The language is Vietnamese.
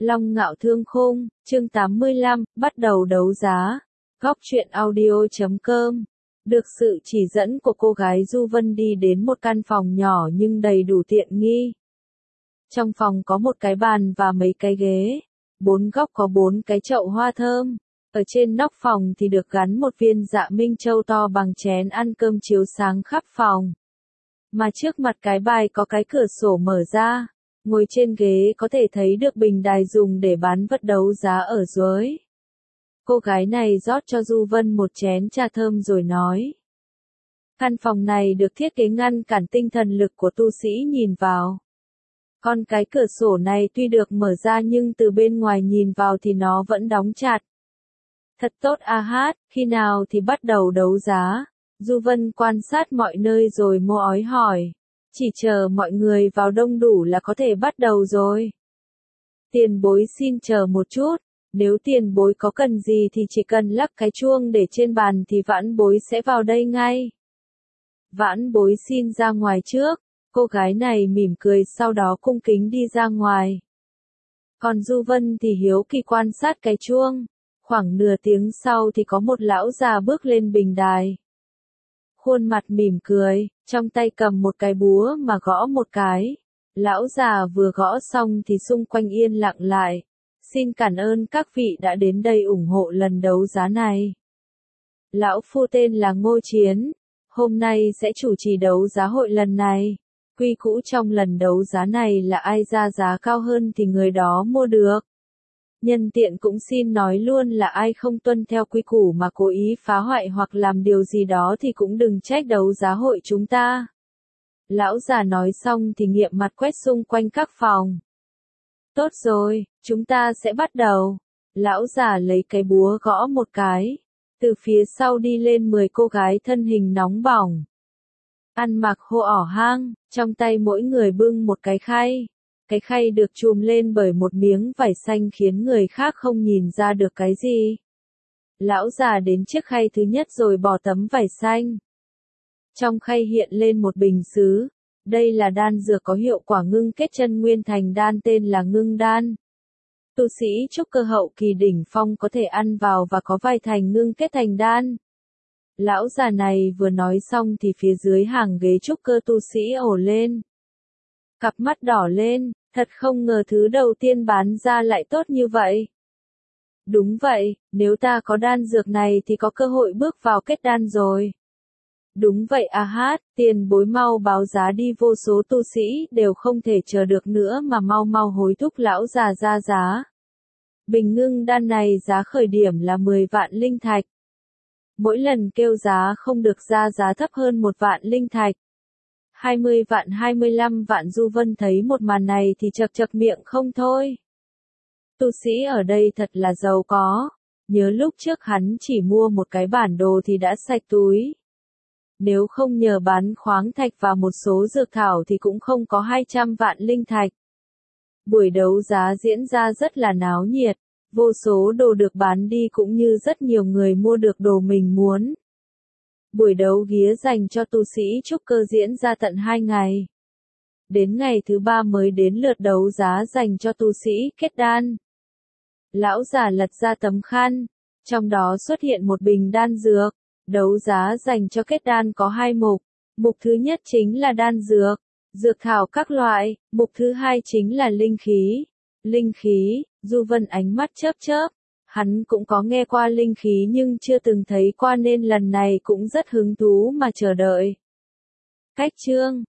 Long Ngạo Thương Khung, chương 85, bắt đầu đấu giá. Góc truyện audio.com. Được sự chỉ dẫn của cô gái Du Vân đi đến một căn phòng nhỏ nhưng đầy đủ tiện nghi. Trong phòng có một cái bàn và mấy cái ghế. Bốn góc có 4 cái chậu hoa thơm. Ở trên nóc phòng thì được gắn một viên dạ minh châu to bằng chén ăn cơm chiếu sáng khắp phòng. Mà trước mặt cái bài có cái cửa sổ mở ra. Ngồi trên ghế có thể thấy được bình đài dùng để bán vật đấu giá ở dưới. Cô gái này rót cho Du Vân một chén trà thơm rồi nói. Căn phòng này được thiết kế ngăn cản tinh thần lực của tu sĩ nhìn vào. Còn cái cửa sổ này tuy được mở ra nhưng từ bên ngoài nhìn vào thì nó vẫn đóng chặt. Thật tốt a hát, khi nào thì bắt đầu đấu giá? Du Vân quan sát mọi nơi rồi mô ói hỏi. Chỉ chờ mọi người vào đông đủ là có thể bắt đầu rồi. Tiền bối xin chờ một chút, nếu tiền bối có cần gì thì chỉ cần lắc cái chuông để trên bàn thì vãn bối sẽ vào đây ngay. Vãn bối xin ra ngoài trước, cô gái này mỉm cười sau đó cung kính đi ra ngoài. Còn Du Vân thì hiếu kỳ quan sát cái chuông, khoảng nửa tiếng sau thì có một lão già bước lên bình đài. Khuôn mặt mỉm cười, trong tay cầm một cái búa mà gõ một cái. Lão già vừa gõ xong thì xung quanh yên lặng lại. Xin cảm ơn các vị đã đến đây ủng hộ lần đấu giá này. Lão phu tên là Ngô Chiến. Hôm nay sẽ chủ trì đấu giá hội lần này. Quy củ trong lần đấu giá này là ai ra giá cao hơn thì người đó mua được. Nhân tiện cũng xin nói luôn là ai không tuân theo quy củ mà cố ý phá hoại hoặc làm điều gì đó thì cũng đừng trách đấu giá hội chúng ta. Lão già nói xong thì nghiệm mặt quét xung quanh các phòng. Tốt rồi, chúng ta sẽ bắt đầu. Lão già lấy cái búa gõ một cái. Từ phía sau đi lên 10 cô gái thân hình nóng bỏng. Ăn mặc hô ỏ hang, trong tay mỗi người bưng một cái khay. Cái khay được chùm lên bởi một miếng vải xanh khiến người khác không nhìn ra được cái gì. Lão già đến chiếc khay thứ nhất rồi bỏ tấm vải xanh. Trong khay hiện lên một bình sứ. Đây là đan dược có hiệu quả ngưng kết chân nguyên thành đan tên là ngưng đan. Tu sĩ trúc cơ hậu kỳ đỉnh phong có thể ăn vào và có vài thành ngưng kết thành đan. Lão già này vừa nói xong thì phía dưới hàng ghế trúc cơ tu sĩ ồ lên. Cặp mắt đỏ lên, thật không ngờ thứ đầu tiên bán ra lại tốt như vậy. Đúng vậy, nếu ta có đan dược này thì có cơ hội bước vào kết đan rồi. Đúng vậy a hát, tiền bối mau báo giá đi, vô số tu sĩ đều không thể chờ được nữa mà mau hối thúc lão già ra giá. Bình ngưng đan này giá khởi điểm là 10 vạn linh thạch. Mỗi lần kêu giá không được ra giá thấp hơn 1 vạn linh thạch. 20 vạn 25 vạn. Du Vân thấy một màn này thì chật miệng không thôi. Tu sĩ ở đây thật là giàu có. Nhớ lúc trước hắn chỉ mua một cái bản đồ thì đã sạch túi. Nếu không nhờ bán khoáng thạch và một số dược thảo thì cũng không có 200 vạn linh thạch. Buổi đấu giá diễn ra rất là náo nhiệt. Vô số đồ được bán đi cũng như rất nhiều người mua được đồ mình muốn. Buổi đấu ghía dành cho tu sĩ trúc cơ diễn ra tận 2 ngày. Đến ngày thứ 3 mới đến lượt đấu giá dành cho tu sĩ kết đan. Lão già lật ra tấm khăn. Trong đó xuất hiện một bình đan dược. Đấu giá dành cho kết đan có 2 mục. Mục thứ nhất chính là đan dược, dược thảo các loại. Mục thứ hai chính là linh khí. Linh khí, Du Vân ánh mắt chớp. Hắn cũng có nghe qua linh khí nhưng chưa từng thấy qua nên lần này cũng rất hứng thú mà chờ đợi. Cách chương